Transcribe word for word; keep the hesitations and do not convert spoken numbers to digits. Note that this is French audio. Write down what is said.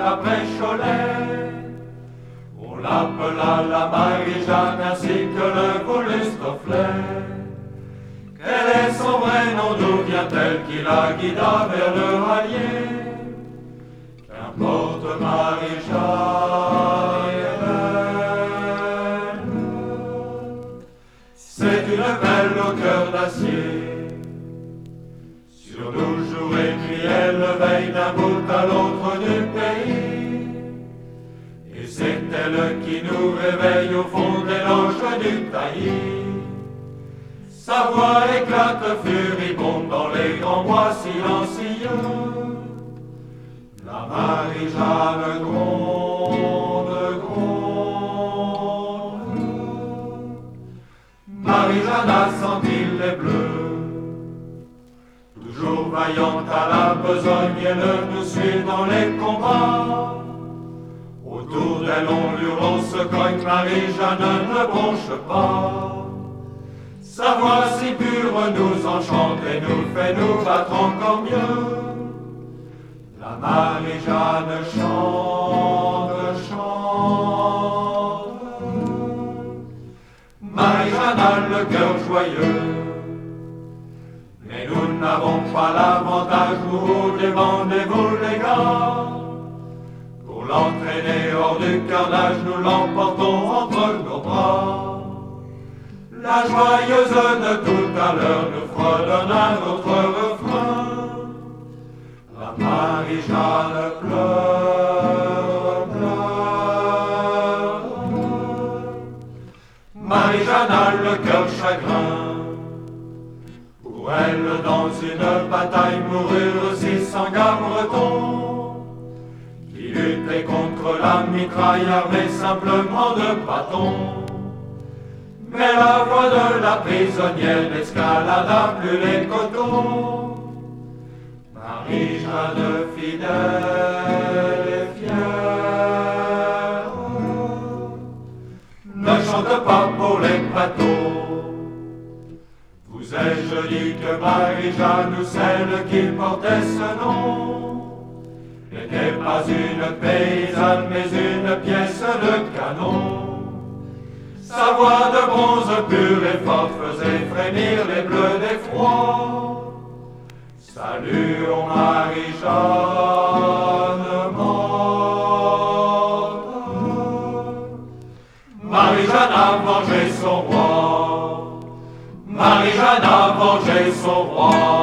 après Cholet. On l'appela la Marie-Jeanne ainsi que le Boulustoflet. Quel est son vrai nom, d'où vient-elle qui la guida vers le rallier? Qu'importe Marie-Jeanne est belle, c'est une belle au cœur d'acier. Sur nous jour et nuit elle veille d'un bout à l'autre du pays. Et c'est elle qui nous réveille au fond des loges du taillis. Sa voix éclate furibonde dans les grands bois silencieux. La Marie-Jeanne gronde, gronde. Marie-Jeanne a senti les bleus. Toujours vaillante à la besogne, elle nous suit dans les combats. Autour d'elle on hurle, on se cogne, Marie-Jeanne ne bronche pas. Sa voix si pure nous enchante et nous fait nous battre encore mieux. La Marie-Jeanne chante, chante. Marie-Jeanne a le cœur joyeux. Mais nous n'avons pas l'avantage, nous demandez-vous les gars. Pour l'entraîner hors du carnage, nous l'emportons entre nos bras. La joyeuse de tout à l'heure nous fredonne un autre refrain. La Marie-Jeanne pleure, pleure. Marie-Jeanne a le cœur chagrin. Pour elle, dans une bataille, moururent six cents gars bretons qui luttaient contre la mitraille armée simplement de bâtons. Mais la voix de la prisonnière n'escalada plus les coteaux. Marie-Jeanne fidèle et fière ne chante pas pour les bateaux. Vous ai-je dit que Marie-Jeanne, ou celle qui portait ce nom, n'était pas une paysanne mais une pièce de canon. Sa voix de bronze pure et forte faisait frémir les bleus d'effroi. Salut, ô Marie-Jeanne morte. Marie-Jeanne a vengé son roi. Marie-Jeanne a vengé son roi.